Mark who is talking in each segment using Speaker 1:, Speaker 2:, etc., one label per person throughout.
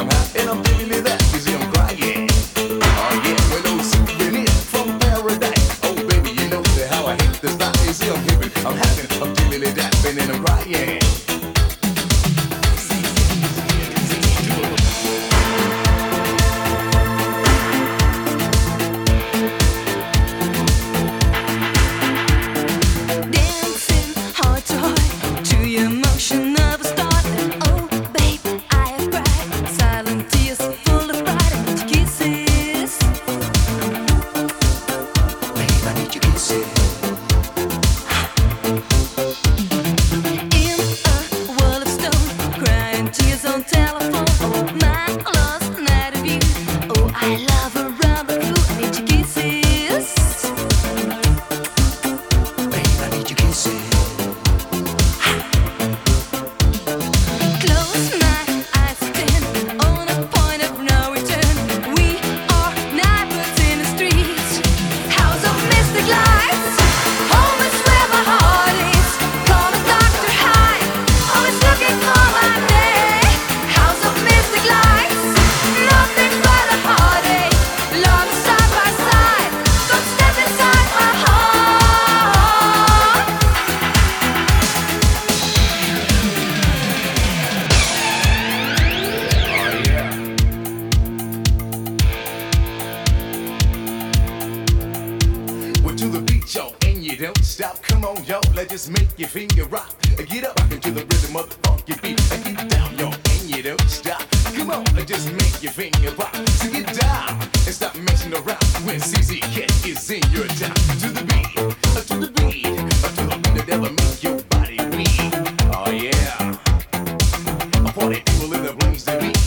Speaker 1: I'm hot and I'm giving it that. You see, I'm crying. Oh yeah, well those souvenirs from paradise. Oh baby, you know that how I hate this night. You see, I'm giving, I'm having, I'm giving it that, and then I'm crying. Just make your finger rock. Get up into the rhythm of the funky beat. Get down, yo, and you don't stop. Come on, just make your finger pop. So get down and stop messing around when CC Cat is in your town. To the beat, to the beat, to the beat that'll make your body weak. Oh yeah, a party people in the place to be.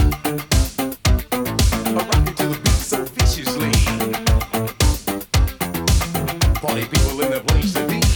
Speaker 1: Rockin' to the beat so viciously. Party people in the place to be.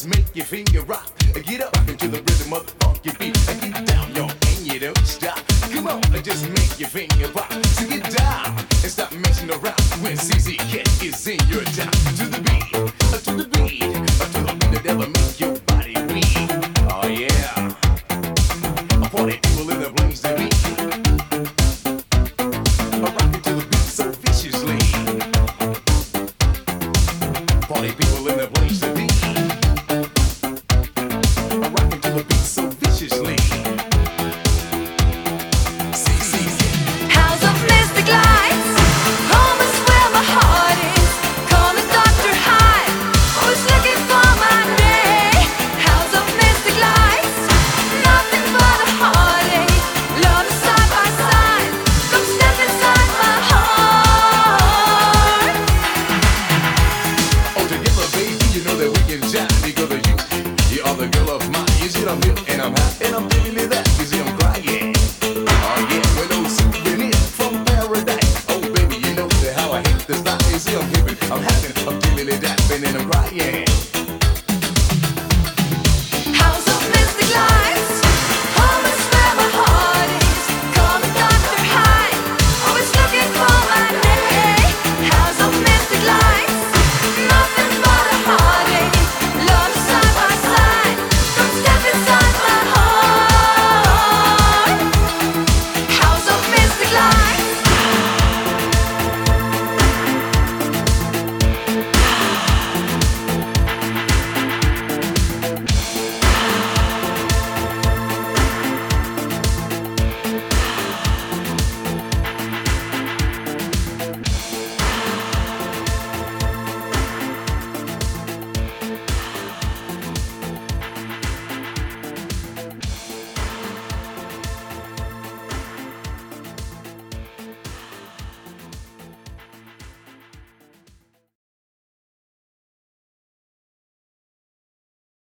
Speaker 1: just make your finger rock. Get up into the rhythm of the funky beat. Get down, yo, and you don't stop. Come on, just make your finger pop. So get down and stop messing around when CZ Cat is in your town. To the beat, to the beat, to the beat that'll make your body weak. Oh yeah.